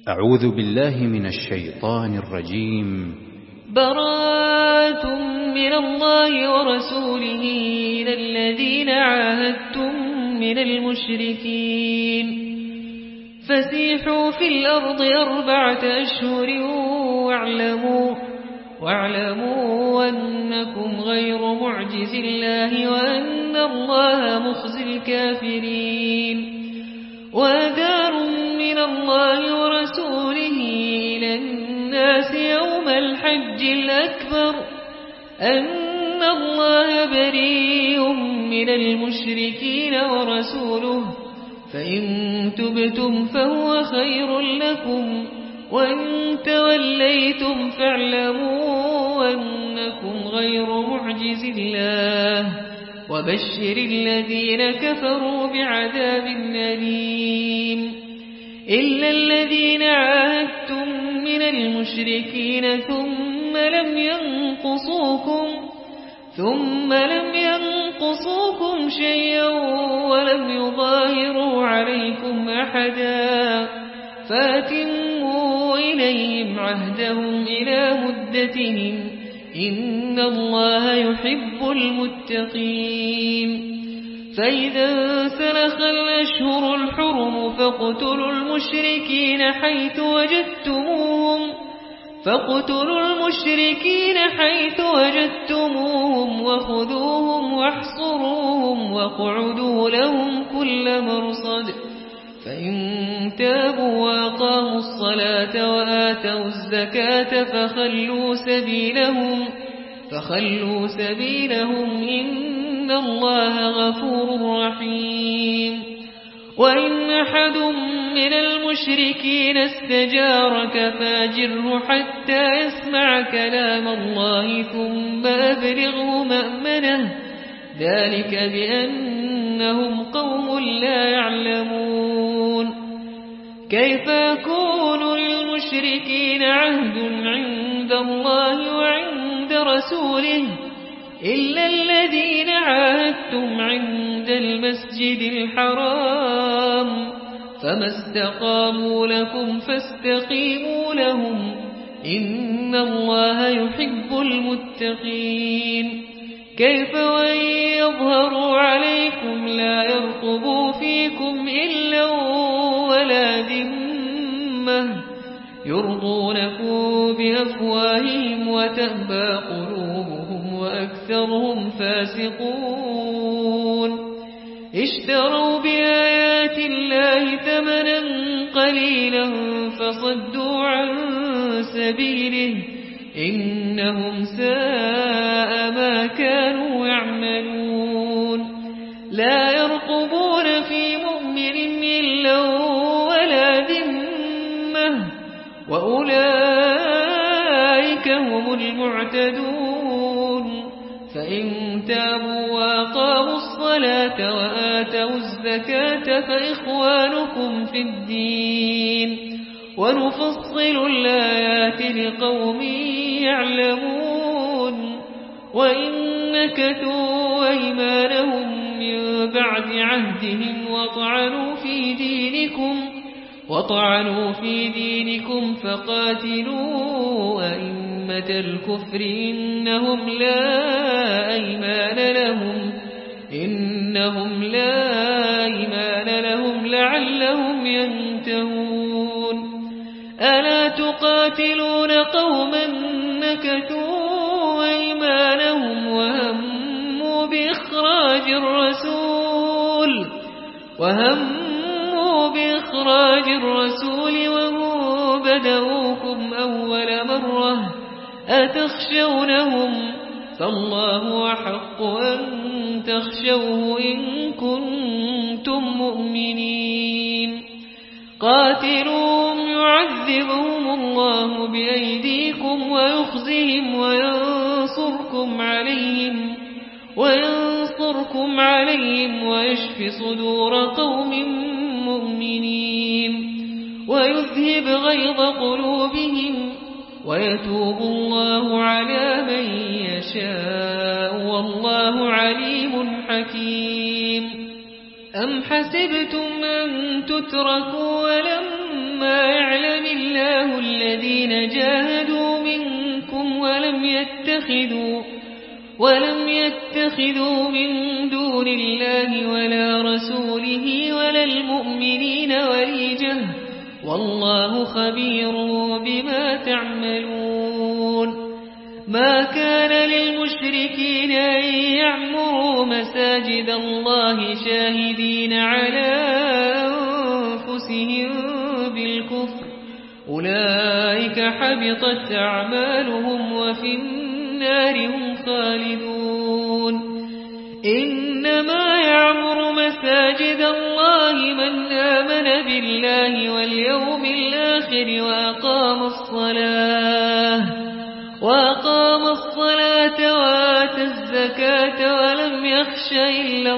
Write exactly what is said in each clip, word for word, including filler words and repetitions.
أعوذ بالله من الشيطان الرجيم. براءة من الله ورسوله إلى الذين عاهدتم من المشركين فسيحوا في الأرض أربعة أشهر واعلموا, واعلموا أنكم غير معجز الله وأن الله مخزي الكافرين. وأذان من الله ورسوله إلى الناس يوم الحج الأكبر أن الله بريء من المشركين ورسوله فإن تبتم فهو خير لكم وإن توليتم فاعلموا أنكم غير معجز الله وبشر الذين كفروا بعذاب أليم. إلا الذين عاهدتم من المشركين ثم لم ينقصوكم ثم لم ينقصوكم شيئا ولم يظاهروا عليكم أحدا فاتموا إليهم عهدهم إلى مدتهم إن الله يحب المتقين. فإذا سلخ الأشهر الحرم فاقتلوا المشركين حيث وجدتموهم فاقتلوا المشركين حيث وجدتموهم وخذوهم واحصروهم واقعدوا لهم كل مرصد فإن تابوا وأقاموا الصلاة وآتوا الزكاة فخلوا سبيلهم فخلوا سبيلهم إن الله غفور رحيم. وإن أحد من المشركين استجارك فاجره حتى يسمع كلام الله ثم أبلغه مأمنه ذلك بأنهم قوم لا يعلمون. كيف يكون للمشركين عهد عند الله وعند رسوله إلا الذين عاهدتم عند المسجد الحرام فما استقاموا لكم فاستقيموا لهم إن الله يحب المتقين. كيف وإن يظهروا عليكم لا يرقبوا فيكم إلا ولا ذمة يرضونكم بأفواههم وتأبى قلوبهم وأكثرهم فاسقون. اشتروا بآيات الله ثمنا قليلا فصدوا عن سبيله إنهم ساء ما كانوا يعملون. لا يرقبون في مؤمن إلا ولا ذمة وأولئك هم المعتدون. فإن تابوا وأقاموا الصلاة وآتوا الزكاة فإخوانكم في الدين ونفصل الآيات لقوم يعلمون. وإن نكثوا أيمانهم من بعد عهدهم وطعنوا في دينكم وطعنوا في دينكم فقاتلوا أئمة الكفر إنهم لا أيمان لهم إنهم لا أيمان لهم لعلهم ينتهون. ألا تقاتلون قوما نكثوا أيمانهم وهموا بإخراج الرسول وهموا بإخراج الرسول وهم بدؤوكم أول مرة أتخشونهم فالله أحق أن تخشوه إن كنتم مؤمنين. قاتلوهم يعذبهم الله بأيديكم ويخزهم وينصركم عليهم وينصركم عليهم ويشفي صدور قوم مؤمنين ويذهب غيظ قلوبهم ويتوب الله على من يشاء والله عليم حكيم. أم حسبتم أن تتركوا ولما يعلم الله يتخذوا ولم يتخذوا من دون الله ولا رسوله ولا المؤمنين وليجة والله خبير بما تعملون ما كان للمشركين أن يعمروا مساجد الله شاهدين على أنفسهم بالكفر أولئك حبطت أعمالهم وفي النار هم خالدون إنما يعمر مساجد الله من آمن بالله واليوم الآخر وأقام الصلاة وأقام الصلاة وآتى الزكاة ولم يخش إلا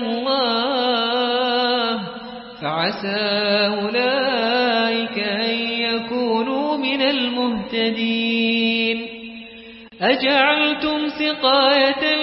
الله فعسى أولئك أن يكونوا من المهتدين أجعلتم سقاية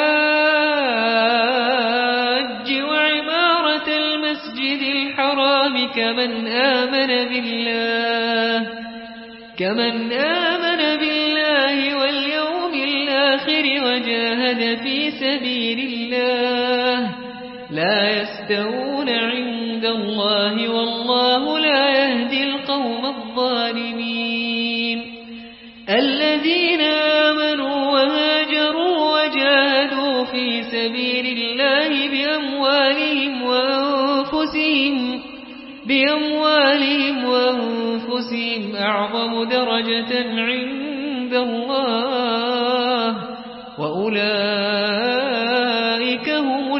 الحاج وعمارة المسجد الحرام كمن آمن بالله كمن آمن بالله واليوم الآخر وجاهد في سبيل الله لا يستوون عند الله والله لا يهدي القوم الظالمين الذين آمنوا وهاجروا وجاهدوا في سبيل الله بأموالهم وأنفسهم بأموالهم وأنفسهم أعظم درجة عند الله وأولئك هم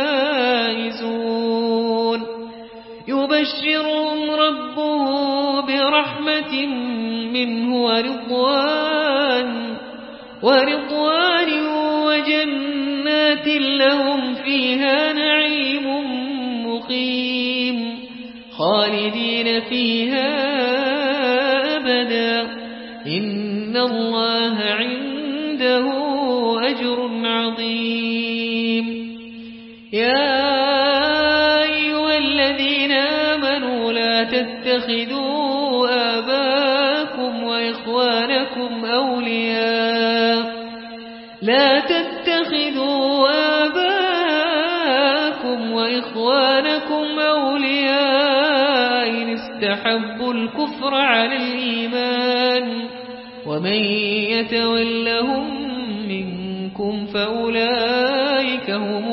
الفائزون يبشرهم ربه برحمة منه ورضوان ورضوان وجنات لهم فيها نعيم مقيم خالدين فيها أبدا إن الله عنده أجر عظيم يا أيها الذين آمنوا لا تتخذوا آباءكم وإخوانكم أولياء لا تتخذوا آباءكم وإخوانكم أولياء إن استحبوا الكفر على الإيمان ومن يتولهم منكم فأولئك هم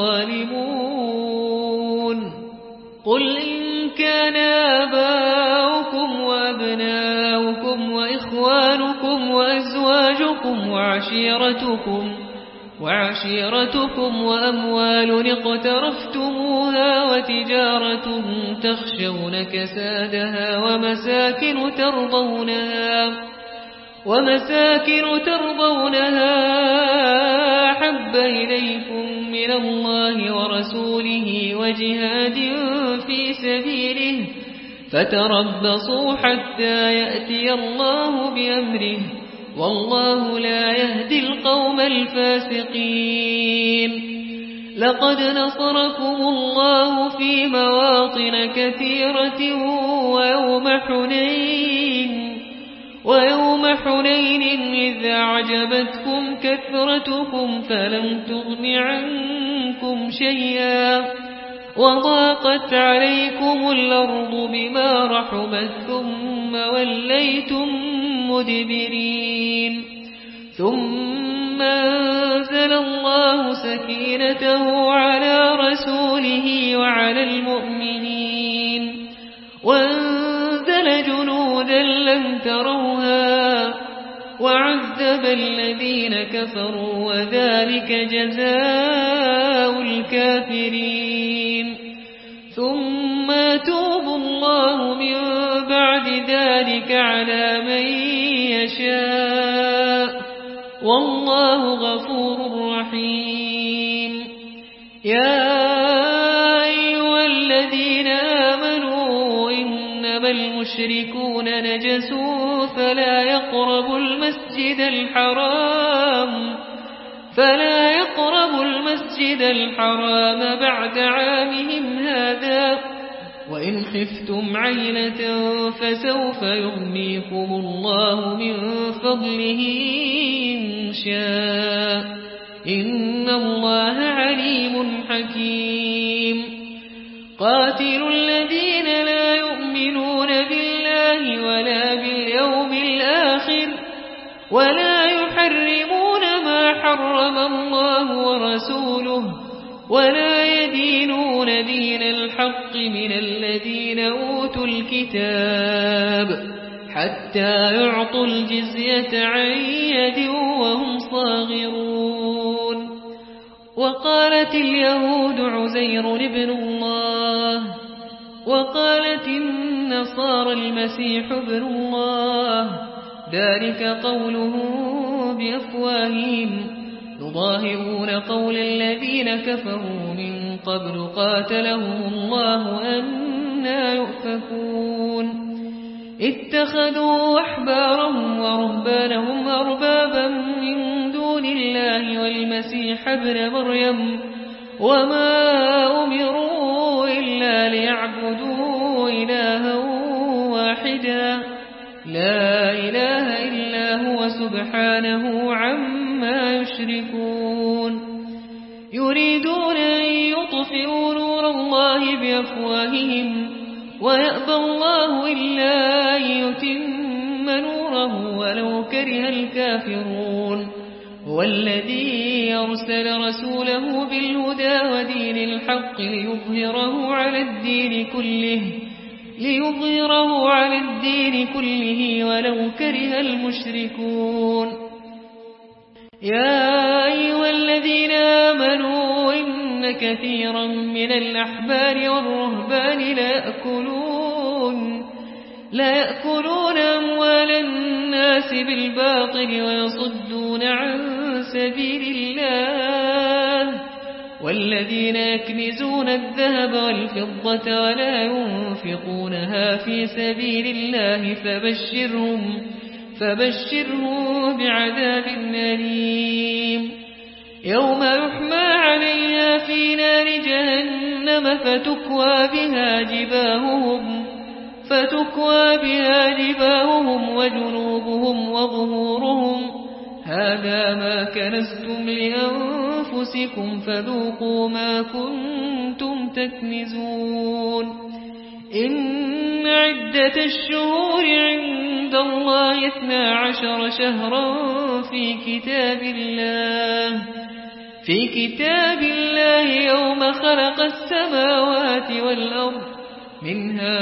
الظالمون قل إن كان آباؤكم وأبناؤكم وإخوانكم وأزواجكم وعشيرتكم وعشيرتكم وأموال اقترفتموها وتجارة تخشون كسادها ومساكن ترضونها ومساكن ترضونها أحب إليكم من الله ورسوله وجهاد في سبيله فتربصوا حتى يأتي الله بأمره والله لا يهدي القوم الفاسقين لقد نصركم الله في مواطن كثيرة ويوم حنين ويوم حنين إذ أعجبتكم كثرتكم فلم تغن عنكم شيئا وضاقت عليكم الأرض بما رحبت ثم وليتم مدبرين ثم أنزل الله سكينته على رسوله وعلى المؤمنين وأنزل جنودا لم تروها وعذب الذين كفروا وذلك جزاء الكافرين ثم يتوب الله من بعد ذلك على من يشاء والله غفور رحيم يا أيها الذين آمنوا إنما المشركون نجس فلا يقربوا المسجد الحرام فلا يقربوا المسجد الحرام بعد عامهم هذا وإن خفتم عيلة فسوف يغنيكم الله من فضله إن شاء إن الله عليم حكيم قاتلوا الذين لا يؤمنون بالله ولا باليوم الآخر ولا يحرمون ما حرم الله ورسوله ولا يدينون دين الحق من الذين أوتوا الكتاب حتى يعطوا الجزية عن يد وهم صاغرون وقالت اليهود عزير ابن الله وقالت النصارى المسيح ابن الله ذلك قولهم بأفواههم يضاهئون قول الذين كفروا من قبل قاتلهم الله أنى يؤفكون اتخذوا أحبارهم ورهبانهم أربابا من دون الله والمسيح ابن مريم وما أمروا إلا ليعبدوا إلها واحدا لا إله إلا هو سبحانه عما يشركون يريدون أن يطفئوا نور الله بأفواههم ويأبى الله إلا أن يتم نوره ولو كره الكافرون هو الذي أرسل رسوله بالهدى ودين الحق ليظهره على الدين كله ليظهره على الدين كله ولو كره المشركون يا أيها الذين آمنوا إن كثيرا من الأحبار والرهبان لا يأكلون لا يأكلون أموال الناس بالباطل ويصدون عن سبيل الله والذين يكنزون الذهب والفضة ولا ينفقونها في سبيل الله فبشرهم فبشرهم بعذاب أليم يوم يحمى عليها في نار جهنم فتكوى بها جباههم فتكوى بها جباههم وجنوبهم وظهورهم هذا ما كنزتم لأنفسكم فذوقوا ما كنتم تكنزون إن عدة الشهور عند الله اثنا عشر شهرا في كتاب الله في كتاب الله يوم خلق السماوات والأرض منها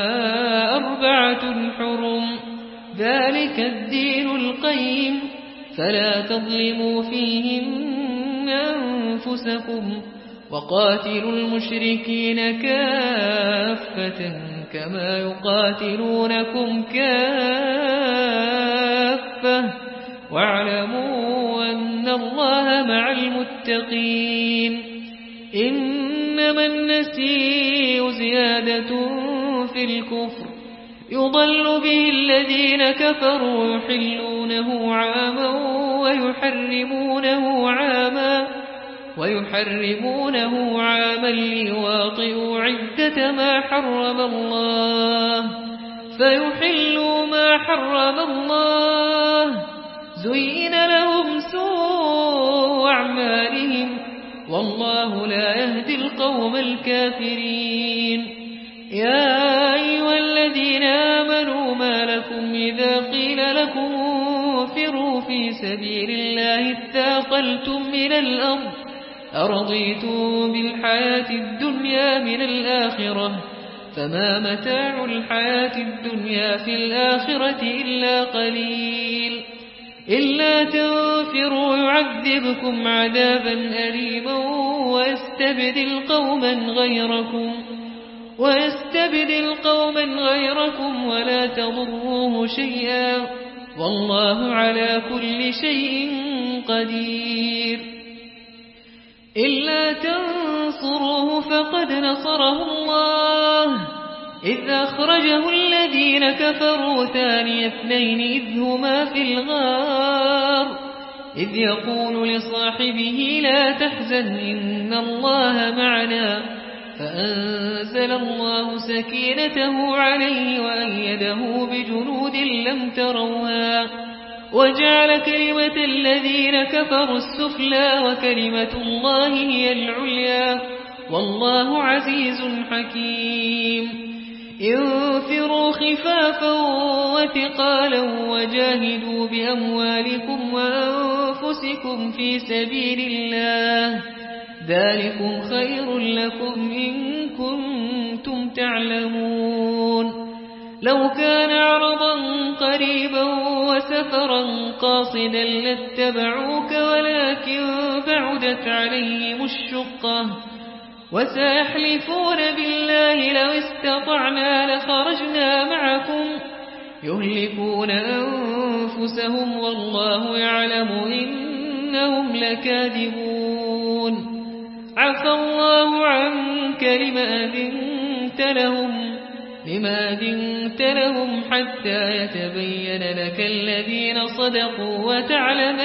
أربعة حرم ذلك الدين القيم فلا تظلموا فيهن أنفسكم وقاتلوا المشركين كافة كما يقاتلونكم كافة واعلموا أن الله مع المتقين إنما النسيء زيادة في الكفر يضل به الذين كفروا يحلونه عاما ويحرمونه عاما ويحرمونه عاما ليواطئوا عدة ما حرم الله فيحلوا ما حرم الله زين لهم سوء أعمالهم والله لا يهدي القوم الكافرين يا أيها الذين آمنوا ما لكم إذا قيل لكم انفروا في سبيل الله اثاقلتم إلى الأرض أرضيتم بالحياة الدنيا من الآخرة فما متاع الحياة الدنيا في الآخرة إلا قليل إلا تنفروا يعذبكم عذابا أليما ويستبدل قوما غيركم ويستبدل قوما غيركم ولا تضروه شيئا والله على كل شيء قدير إلا تنصروه فقد نصره الله إذ أخرجه الذين كفروا ثاني اثنين إذ هما في الغار إذ يقول لصاحبه لا تحزن إن الله معنا فأنزل الله سكينته عليه وأيده بجنود لم تروها وجعل كلمة الذين كفروا السفلى وكلمة الله هي العليا والله عزيز حكيم انفروا خفافا وثقالا وجاهدوا بأموالكم وأنفسكم في سبيل الله ذلكم خير لكم إن كنتم تعلمون لو كان عرضا قريبا وسفرا قاصدا لاتبعوك ولكن بعدت عليهم الشقة وسيحلفون بالله لو استطعنا لخرجنا معكم يهلكون أنفسهم والله يعلم إنهم لكاذبون عفى الله عنك لما أذنت لهم لما أذنت لهم حتى يتبين لك الذين صدقوا وتعلم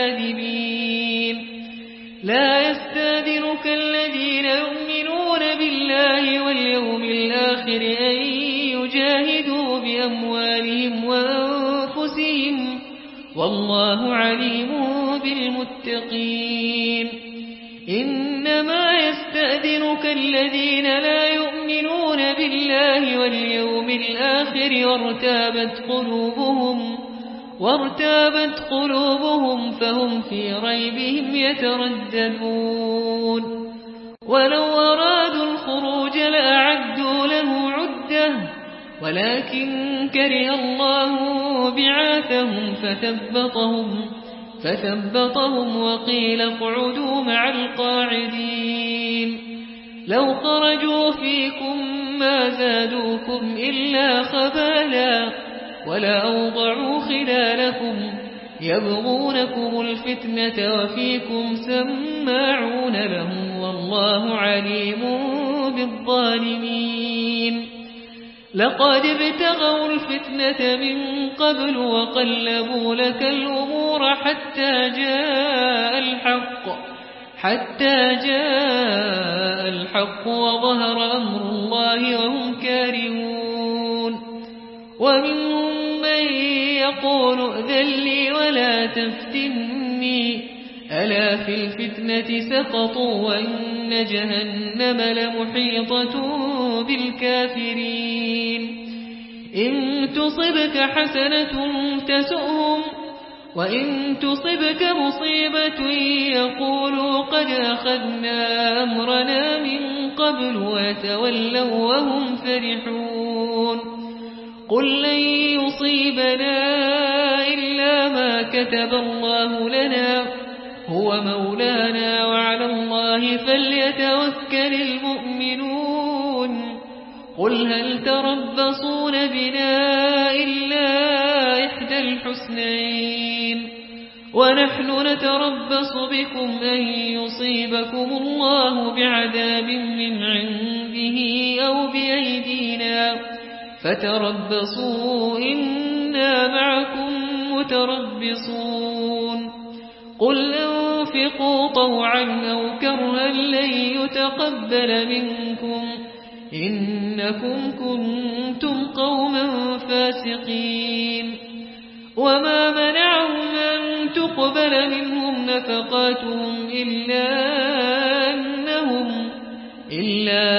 الكاذبين لا يستاذنك الذين يؤمنون بالله واليوم الآخر أن يجاهدوا بأموالهم وأنفسهم والله عليم بالمتقين إنما يستأذنك الذين لا يؤمنون بالله واليوم الآخر وارتابت قلوبهم وارتابت قلوبهم فهم في ريبهم يترددون ولو أرادوا الخروج لأعدوا له عدة ولكن كره الله بعاثهم فثبطهم فثبطهم وقيل اقعدوا مع القاعدين لو خرجوا فيكم ما زادوكم إلا خبالا ولا أوضعوا خلالكم يبغونكم الفتنة وفيكم سماعون لهم والله عليم بالظالمين لقد ابتغوا الفتنة من قبل وقلبوا لك الأمور حتى جاء الحق حتى جاء الحق وظهر أمر الله وهم كارهون ومنهم من يقول ائذن لي ولا تفتني ألا في الفتنة سقطوا وإن جهنم لمحيطة بالكافرين إن تصبك حسنة تسؤهم وإن تصبك مصيبة يقولوا قد أخذنا أمرنا من قبل ويتولوا وهم فرحون قل لن يصيبنا إلا ما كتب الله لنا هو مولانا وعلى الله فليتوكل المؤمنون قل هل تربصون بنا إلا إحدى الحسنين ونحن نتربص بكم أن يصيبكم الله بعذاب من عنده أو بأيدينا فتربصوا إنا معكم متربصون قل أنفقوا طوعا أو كرها لن يتقبل منكم إنكم كنتم قوما فاسقين وما منعهم أن تقبل منهم نفقاتهم إلا أنهم إلا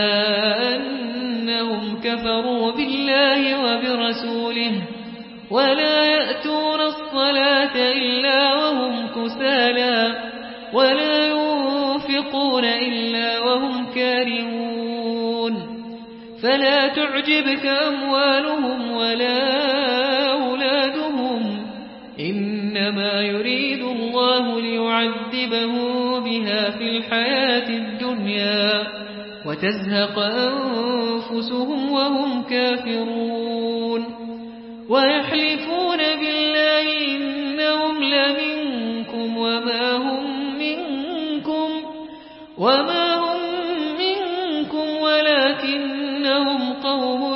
أنهم كفروا بالله وبرسوله ولا يأتون الصلاة إلا وهم كسالى ولا ينفقون إلا وهم كارهون فلا تعجبك أموالهم ولا أولادهم إنما يريد الله ليعذبهم بها في الحياة الدنيا وتزهق أنفسهم وهم كافرون ويحلفون بالله إنهم لمنكم وما هم منكم وما هم منكم ولكنهم قوم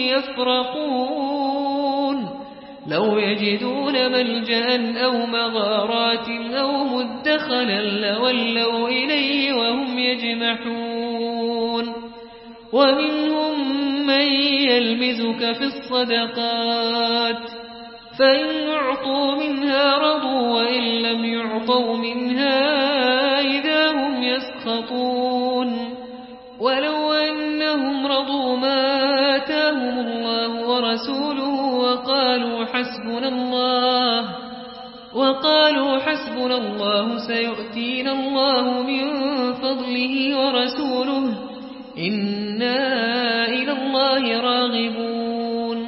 يفرقون لو يجدون ملجأ أو مغارات أو مدخلا لولوا إليه وهم يجمحون ومنهم من يلمزك في الصدقات فإن أعطوا منها رضوا وإن لم يعطوا منها إذا هم يسخطون ولو أنهم رضوا ما آتاهم الله ورسوله وقالوا حسبنا الله وقالوا حسبنا الله سيؤتينا الله من فضله ورسوله إنا إلى الله راغبون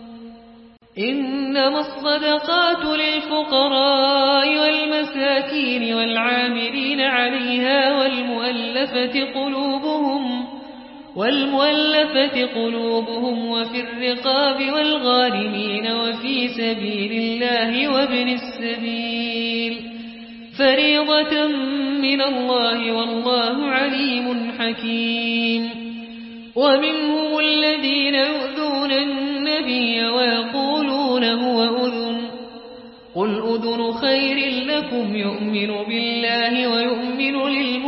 إنما الصدقات للفقراء والمساكين والعاملين عليها والمؤلفة قلوبهم والمؤلفة قلوبهم وفي الرقاب والغارمين وفي سبيل الله وابن السبيل فريضة من الله والله عليم حكيم ومنهم الذين يؤذون النبي ويقولون هو أذن قل أذن خير لكم يؤمن بالله ويؤمن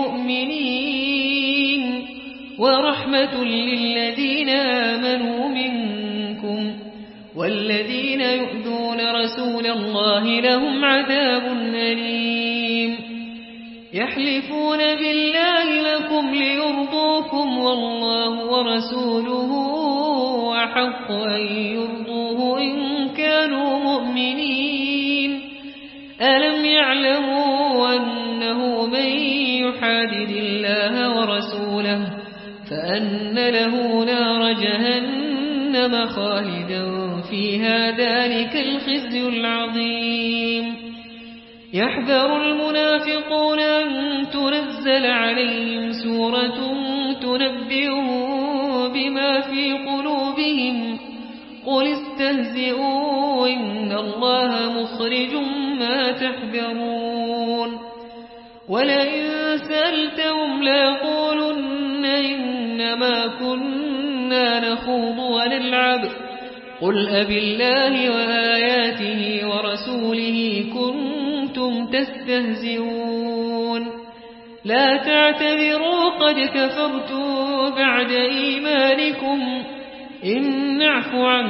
للمؤمنين ورحمة للذين آمنوا منكم والذين يؤذون رسول الله لهم عذاب أليم يحلفون بالله لكم ليرضوكم والله ورسوله أحق أن يرضوه إن كانوا مؤمنين ألم يعلموا أنه من يحادد الله ورسوله فأن له نار جهنم خالدا فيها ذلك الخزي العظيم يحذر المنافقون أن تنزل عليهم سورة تنبئهم بما في قلوبهم قل استهزئوا إن الله مخرج ما تحذرون ولئن سألتهم ليقولن إنما كنا نخوض ونلعب قل أبالله وآياته ورسوله كنتم تستهزئون لا تعتذروا قد كفرتم بعد إيمانكم إن نعف عن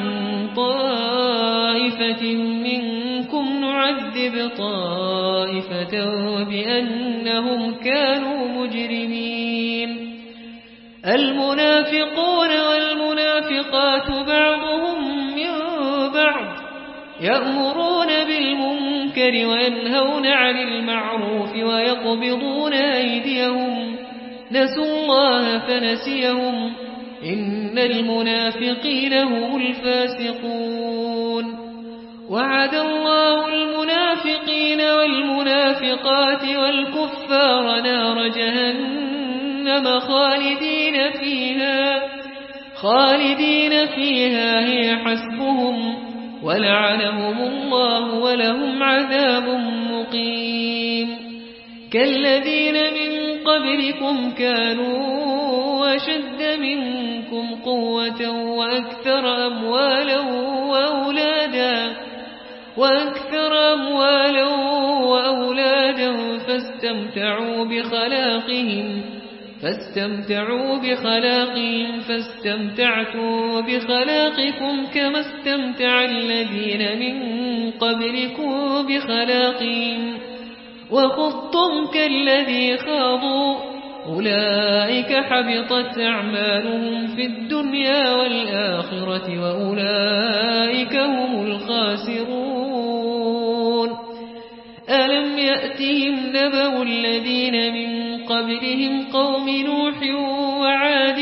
طائفة منكم نعذب طائفة بأنهم كانوا مجرمين المنافقون والمنافقات بعضهم من بعض يأمرون بالمنكر وينهون عن المعروف ويقبضون أيديهم نسوا الله فنسيهم إن المنافقين هم الفاسقون وعد الله المنافقين والمنافقات والكفار نار جهنم خالدين فيها خالدين فيها هي حسبهم ولعنهم الله ولهم عذاب مقيم كالذين من قبلكم كانوا أشد منكم قوة وأكثر أموالا وأولادا وأكثر أموالا وأولادا فاستمتعوا بخلاقهم فاستمتعوا بخلاقهم فاستمتعتوا بخلاقكم كما استمتع الذين من قبلكم بخلاقهم وخضتم كالذي خاضوا أولئك حبطت أعمالهم في الدنيا والآخرة وأولئك هم الخاسرون ألم يأتهم نبأ الذين من قبلهم قوم نوح وعاد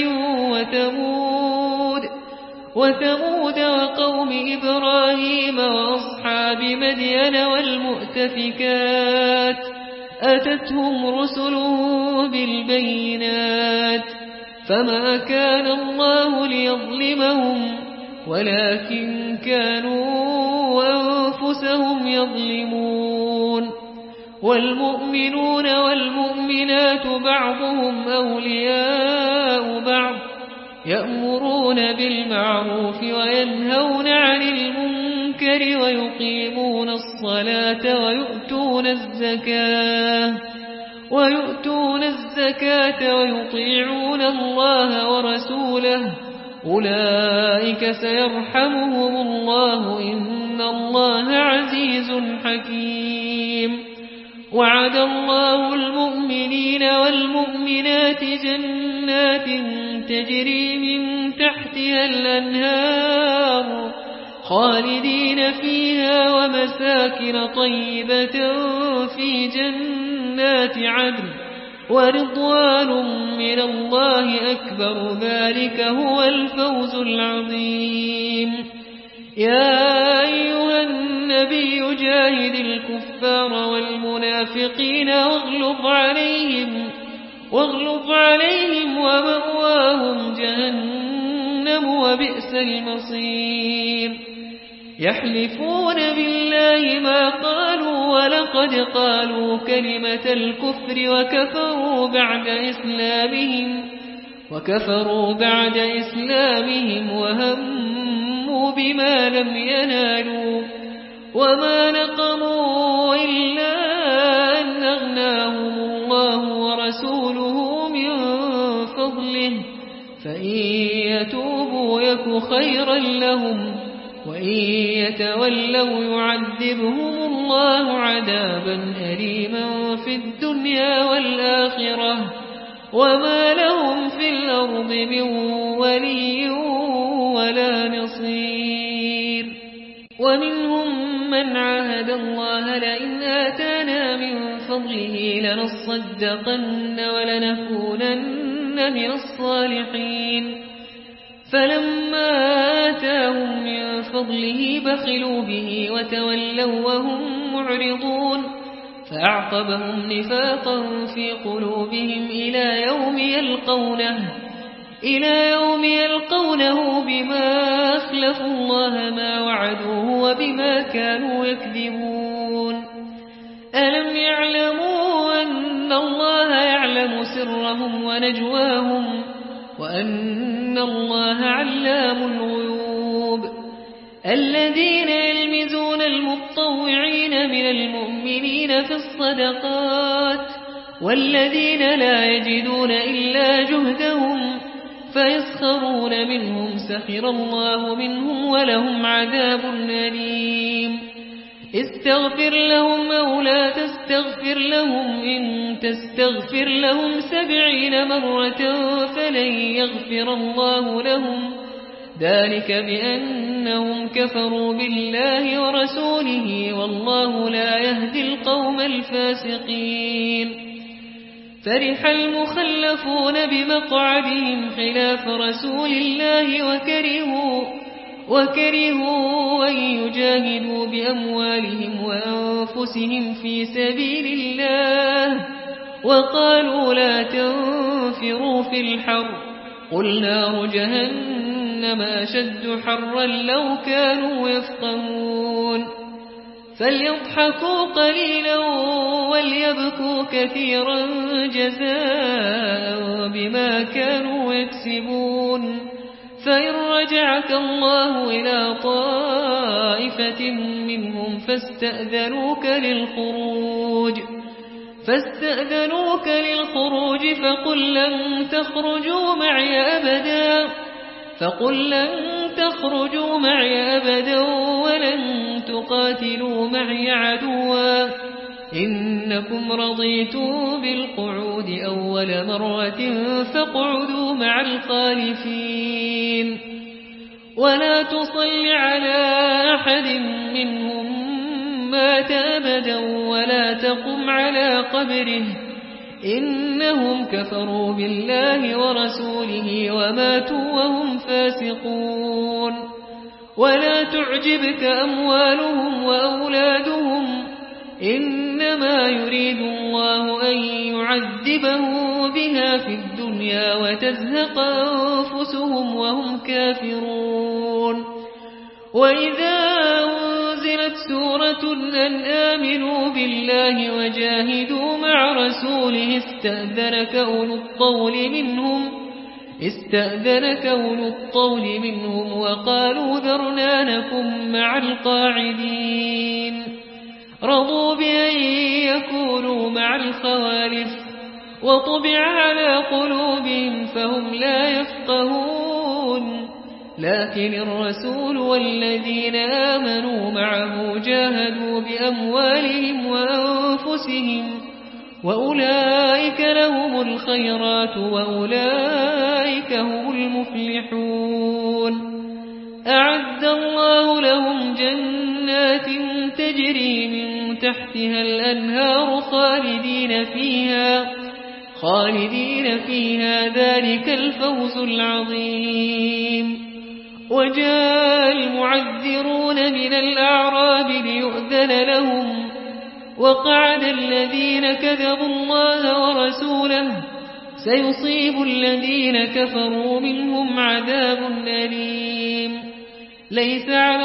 وثمود وثمود وقوم إبراهيم وأصحاب مدين والمؤتفكات أتتهم رسلهم بالبينات فما كان الله ليظلمهم ولكن كانوا أنفسهم يظلمون والمؤمنون والمؤمنات بعضهم أولياء بعض يأمرون بالمعروف وينهون عن المنكر ويقيمون الصلاة ويؤتون الزكاة ويؤتون الزكاة ويطيعون الله ورسوله أولئك سيرحمهم الله إن الله عزيز حكيم وعد الله المؤمنين والمؤمنات جنات تجري من تحتها الأنهار خالدين فيها ومساكن طيبة في جنات عدن ورضوان من الله أكبر ذلك هو الفوز العظيم يا أيها النبي جاهد الكفار والمنافقين واغلظ عليهم واغلظ عليهم ومأواهم جهنم وبئس المصير يحلفون بالله ما قالوا ولقد قالوا كلمة الكفر وكفروا بعد إسلامهم وكفروا بعد إسلامهم وهموا بما لم ينالوا وما نقموا إلا أن أغناهم الله ورسوله من فضله فإن يتوبوا يك خيرا لهم وإن يتولوا يعذبهم الله عذابا أليما في الدنيا والآخرة وما لهم في الأرض من ولي ولا نصير ومنهم من عاهد الله لئن آتانا من فضله لنصدقن ولنكونن من الصالحين فلما آتاهم من فضله بخلوا به وتولوا وهم معرضون فأعقبهم نفاقا في قلوبهم إلى يوم يلقونه إلى يوم يلقونه بما أخلفوا الله ما وعدوه وبما كانوا يكذبون ألم يعلموا أن الله يعلم سرهم ونجواهم وأن الله علام الغيوب الذين يلمزون المتطوعين من المؤمنين في الصدقات والذين لا يجدون إلا جهدهم فيسخرون منهم سخر الله منهم ولهم عذاب أليم استغفر لهم أو لا تستغفر لهم إن تستغفر لهم سبعين مرة فلن يغفر الله لهم ذلك بأنهم كفروا بالله ورسوله والله لا يهدي القوم الفاسقين فرح المخلفون بمقعدهم خلاف رسول الله وكرهوا وكرهوا أن يجاهدوا بأموالهم وأنفسهم في سبيل الله وقالوا لا تنفروا في الحر قل نار جهنم أشد حرا لو كانوا يفقهون فليضحكوا قليلا وليبكوا كثيرا جزاء بما كانوا يكسبون فإن رجعك الله إلى طائفة منهم فاستأذنوك للخروج فاستأذنوك للخروج فقل لن تخرجوا معي أبدا فقل لن تخرجوا معي أبدا ولن تقاتلوا معي عدوا إنكم رضيتم بالقعود أول مرة فاقعدوا مع الخالفين ولا تصل على أحد منهم مات أبدا ولا تقم على قبره إنهم كفروا بالله ورسوله وماتوا وهم فاسقون ولا تعجبك أموالهم وأولادهم إنما يريد الله أن يعذبهم بها في الدنيا وتزهق أنفسهم وهم كافرون وإذا أنزلت سورة أن آمنوا بالله وجاهدوا مع رسوله استأذنك أولو الطول منهم استأذنك أولو الطول منهم وقالوا ذرنا نكن مع القاعدين رضوا بأن يكونوا مع الخوالف وطبع على قلوبهم فهم لا يفقهون لكن الرسول والذين آمنوا معه جاهدوا بأموالهم وأنفسهم وأولئك لهم الخيرات وأولئك هم المفلحون أعد الله لهم جنات تجري من تحتها الأنهار خالدين فيها خالدين فيها ذلك الفوز العظيم وجاء المعذرون من الأعراب ليؤذن لهم وقعد الذين كذبوا الله ورسوله سيصيب الذين كفروا منهم عذاب أليم ليس على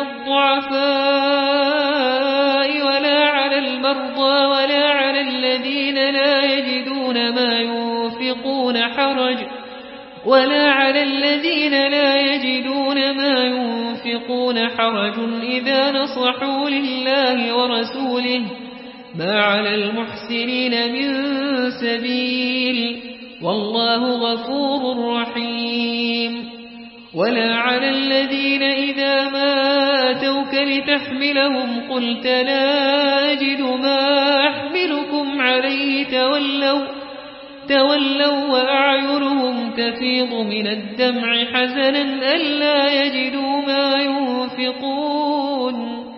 الضعفاء ولا على المرضى ولا على الذين لا يجدون ما ينفقون حرج ولا على الذين لا يجدون ما ينفقون حرج إذا نصحوا لله ورسوله ما على المحسنين من سبيل والله غفور رحيم ولا على الذين إذا ما أتوك لتحملهم قلت لا أجد ما أحملكم عليه تولوا تولوا وأعينهم تفيض من الدمع حزنا ألا يجدوا ما ينفقون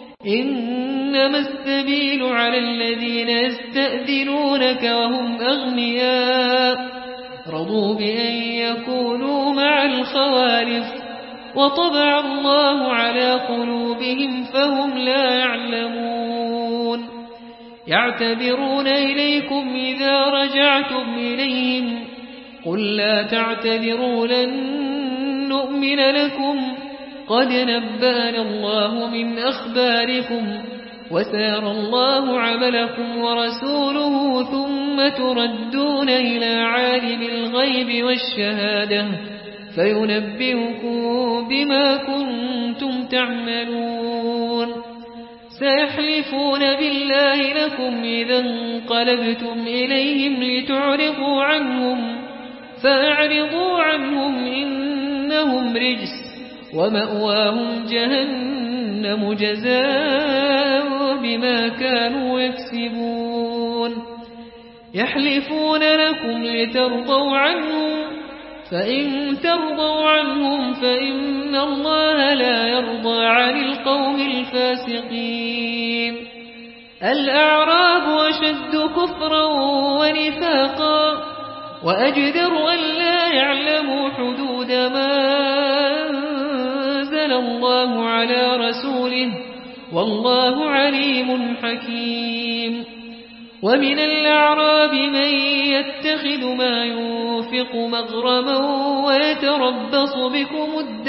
إنما السبيل على الذين يستأذنونك وهم أغنياء رضوا بأن يكونوا مع الخوالف وطبع الله على قلوبهم فهم لا يعلمون يعتذرون إليكم إذا رجعتم إليهم قل لا تعتذروا لن نؤمن لكم قد نبأنا الله من أخباركم وسيرى الله عملكم ورسوله ثم تردون إلى عالم الغيب والشهادة فينبئكم بما كنتم تعملون سيحلفون بالله لكم إذا انقلبتم إليهم لتعرضوا عنهم فأعرضوا عنهم إنهم رجس ومأواهم جهنم جزاء بما كانوا يكسبون يحلفون لكم لترضوا عنهم فإن ترضوا عنهم فإن الله لا يرضى عن القوم الفاسقين الأعراب أشد كفرا ونفاقا وأجدر أن لا يعلموا حدود ما أنزل الله على رسوله والله عليم حكيم ومن الأعراب من يتخذ ما ينفق مغرما ويتربص بكم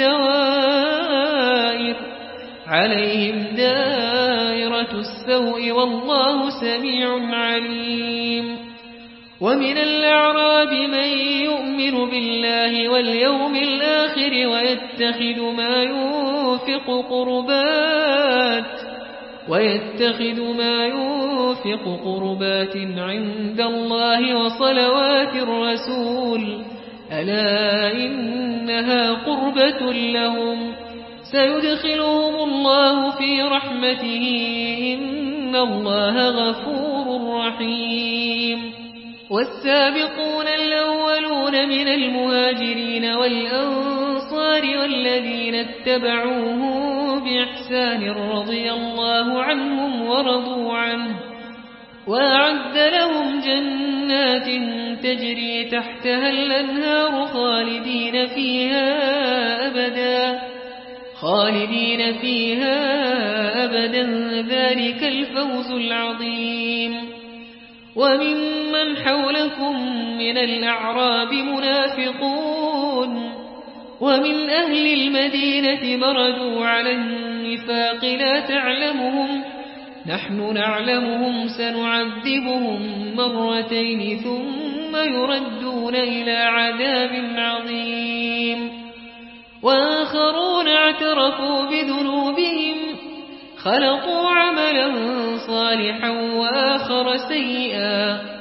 الدوائر عليهم دائرة السوء والله سميع عليم ومن الأعراب من يؤمن بالله واليوم الآخر ويتخذ ما ينفق قربات ويتخذ ما ينفق قربات عند الله وصلوات الرسول ألا إنها قربة لهم سيدخلهم الله في رحمته إن الله غفور رحيم والسابقون الأولون من المهاجرين والأنصار والذين اتبعوهم بإحسان رضي الله عنهم ورضوا عنه وأعد لهم جنات تجري تحتها الأنهار خالدين فيها أبدا خالدين فيها أبدا ذلك الفوز العظيم وممن حولكم من الأعراب منافقون ومن أهل المدينة مردوا على النفاق لا تعلمهم نحن نعلمهم سنعذبهم مرتين ثم يردون إلى عذاب عظيم وآخرون اعترفوا بذنوبهم خلقوا عملا صالحا وآخر سيئا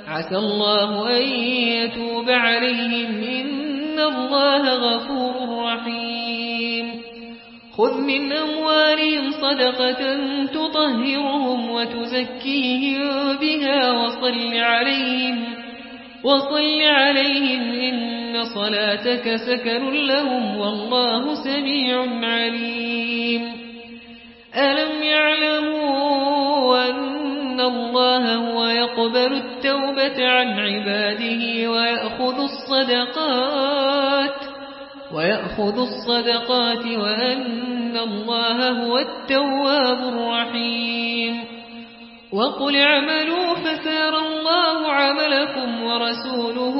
عسى الله أن يتوب عليهم إن الله غفور رحيم خذ من أموالهم صدقة تطهرهم وتزكيهم بها وصل عليهم وصل عليهم إن صلاتك سكن لهم والله سميع عليم ألم يعلموا أن الله هو يقبل التوبة عن عباده ويأخذ الصدقات ويأخذ الصدقات وأن الله هو التواب الرحيم وقل اعملوا فسيرى الله عملكم ورسوله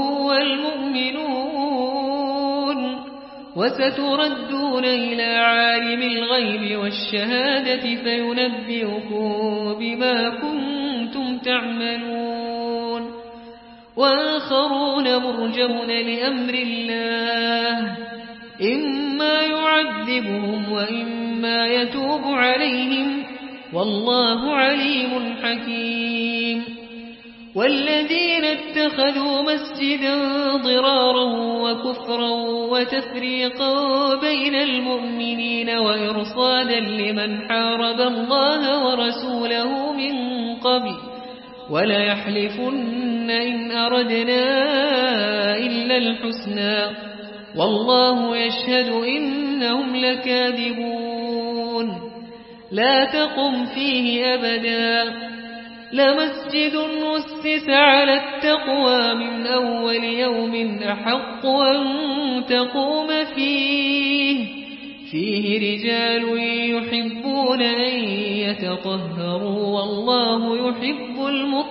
والمؤمنون وستردون إلى عالم الغيب والشهادة فينبئكم بما كنتم تعملون وآخرون مرجون لأمر الله إما يعذبهم وإما يتوب عليهم والله عليم حكيم والذين اتخذوا مسجدا ضرارا وكفرا وتفريقا بين المؤمنين وإرصادا لمن حارب الله ورسوله من قبل ولا يحلفن إن أردنا إلا الحسنى والله يشهد إنهم لكاذبون لا تقم فيه أبدا لمسجد أسس على التقوى من أول يوم أحق أن تقوم فيه فيه رجال يحبون أن يتطهروا والله يحب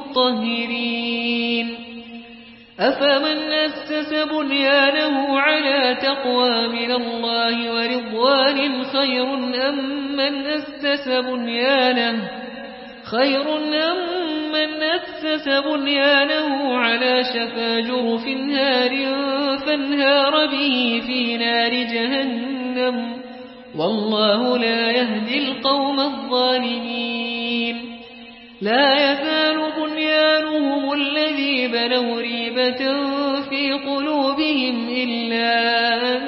المطهرين أفمن أسس بنيانه على تقوى من الله ورضوان خير أم من أسس بنيانه خير أم من أسس بنيانه على شفا جرف هار فانهار به في نار جهنم والله لا يهدي القوم الظالمين لا يزال بنيانهم الذي بنوا ريبة في قلوبهم إلا أن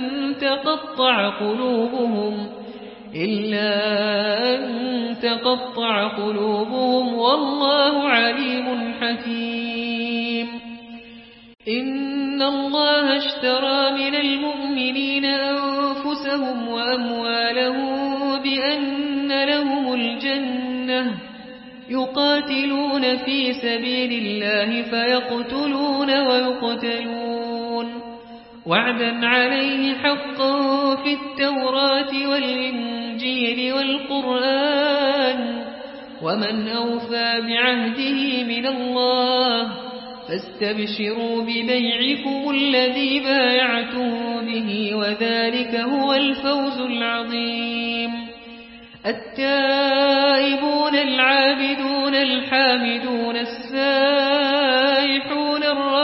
تقطع قلوبهم إلا أن تقطع قلوبهم والله عليم حكيم إن الله اشترى من المؤمنين أنفسهم وأموالهم بأن لهم الجنة يقاتلون في سبيل الله فيقتلون ويقتلون وعدا عليه حقا في التوراة والإنجيل والقرآن ومن أوفى بعهده من الله فاستبشروا ببيعكم الذي بايعتم به وذلك هو الفوز العظيم التائبون العابدون الحامدون السائحون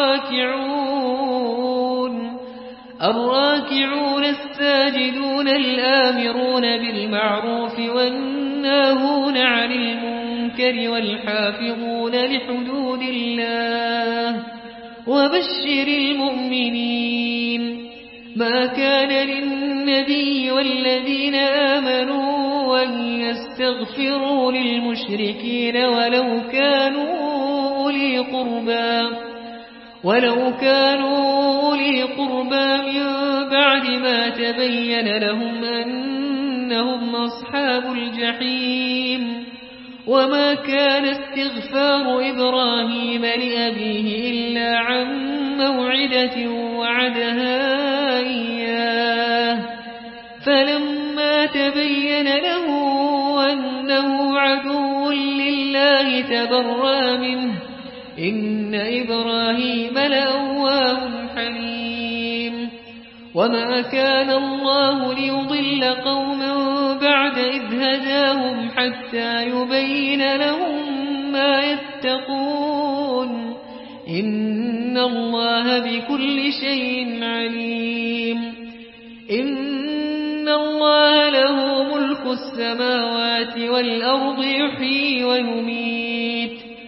الراكعون الراكعون الساجدون الآمرون بالمعروف والناهون عن المنكر والحافظون لحدود الله وبشر المؤمنين ما كان للنبي والذين آمنوا أن يستغفروا للمشركين ولو كانوا أولي قربى ولو كانوا أولي قربى من بعد ما تبين لهم أنهم أصحاب الجحيم وما كان استغفار إبراهيم لأبيه إلا عن موعدة وعدها إياه فلما تبين له أنه عدو لله تبرأ منه إن إبراهيم لأواه حليم وما كان الله ليضل قوما بعد إذ هداهم حتى يبين لهم ما يتقون إن الله بكل شيء عليم إن الله له ملك السماوات والأرض يحيي ويميت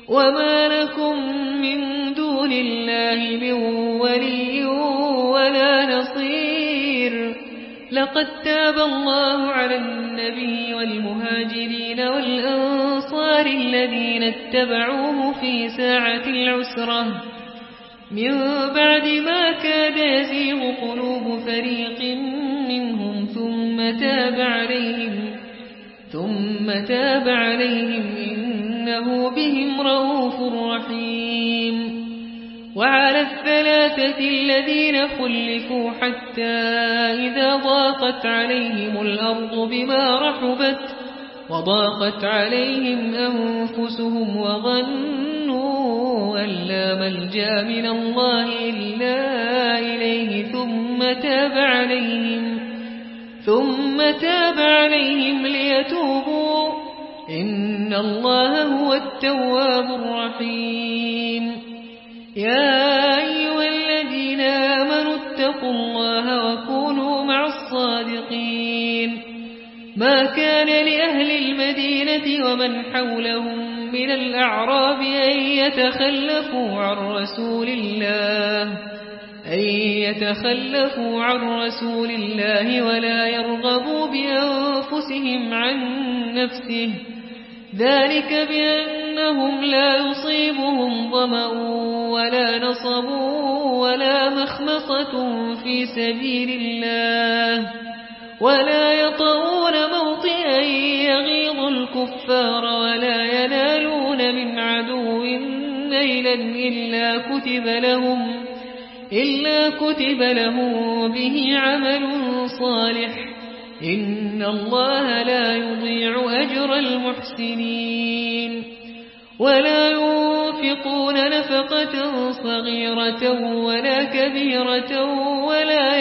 وما لكم من دون الله من ولي ولا نصير لقد تاب الله على النبي والمهاجرين والأنصار الذين اتبعوه في ساعة العسرة من بعد ما كاد يزيغ قلوب فريق منهم ثم تاب عليهم ثم تاب عليهم إنه بهم رؤوف رحيم وعلى الثلاثة الذين خلفوا حتى إذا ضاقت عليهم الأرض بما رحبت وضاقت عليهم أنفسهم وظنوا أن لا ملجأ من الله إلا إليه ثم تاب عليهم ثم تاب عليهم ليتوبوا إن الله هو التواب الرحيم يا أيها الذين آمنوا اتقوا الله وكونوا مع الصادقين ما كان لأهل المدينة ومن حولهم من الأعراب أن يتخلفوا عن رسول الله أن يتخلفوا عن رسول الله ولا يرغبوا بأنفسهم عن نفسه ذلك بأنهم لا يصيبهم ظمأ ولا نصب ولا مخمصة في سبيل الله ولا يطؤون موطئا يغيظ الكفار ولا ينالون من عدو نيلا إلا كتب لهم إلا كتب لهم به عمل صالح إن الله لا يضيع أجر المحسنين ولا ينفقون نفقة صغيرة ولا كبيرة ولا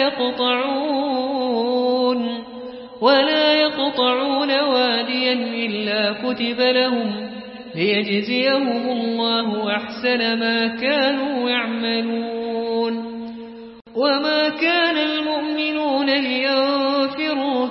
يقطعون ولا يقطعون واديا إلا كتب لهم ليجزيهم الله أحسن ما كانوا يعملون وما كان المؤمنون لينفروا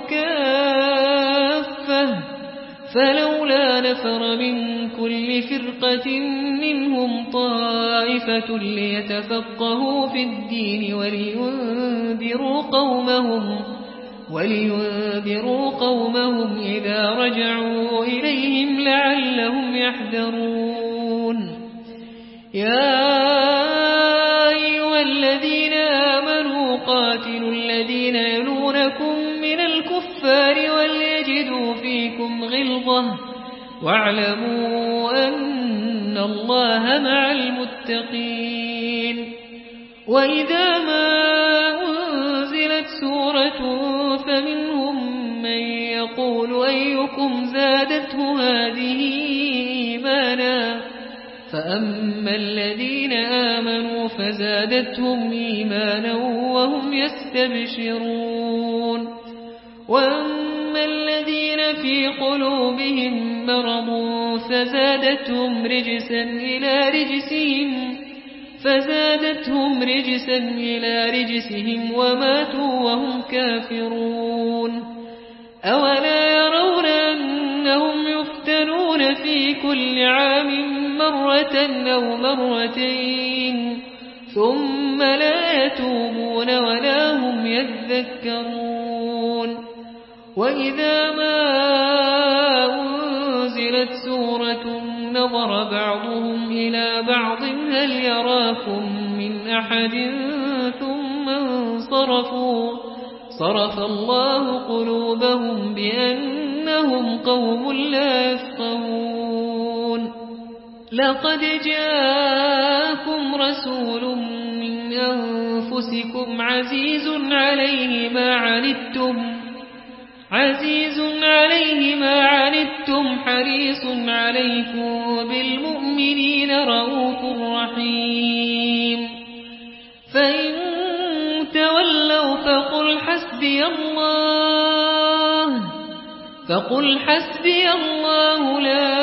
كافة فلولا نفر من كل فرقة منهم طائفة ليتفقهوا في الدين ولينذروا قومهم ولينذروا قومهم إذا رجعوا إليهم لعلهم يحذرون يا أيها الذين آمنوا قاتلوا الذين يلونكم من الكفار وليجدوا فيكم غلظة واعلموا أن الله مع المتقين وإذا ما أنزلت سورة فمنهم من يقول أيكم زادته هذه إيمانا فأما الذين آمنوا فزادتهم إيمانا وهم يستبشرون وأما الذين في قلوبهم مرض فزادتهم رجسا إلى رجسهم فزادتهم رجسا إلى رجسهم وماتوا وهم كافرون أولا يرون أنهم يفتنون في كل عام مرة أو مرتين ثم لا يتوبون ولا هم يذكرون وإذا ما أنزلت سورة نظر بعضهم إلى بعض هل يراكم من أحد ثم انصرفوا صرف الله قلوبهم بأنهم قوم لا يفقهون لقد جاءكم رسول من أنفسكم عزيز عليه ما عنتم عزيز عليه ما عنتم حريص عليكم بالمؤمنين رؤوف رحيم فإن تولوا فقل حسبي الله فقل حسبي الله لا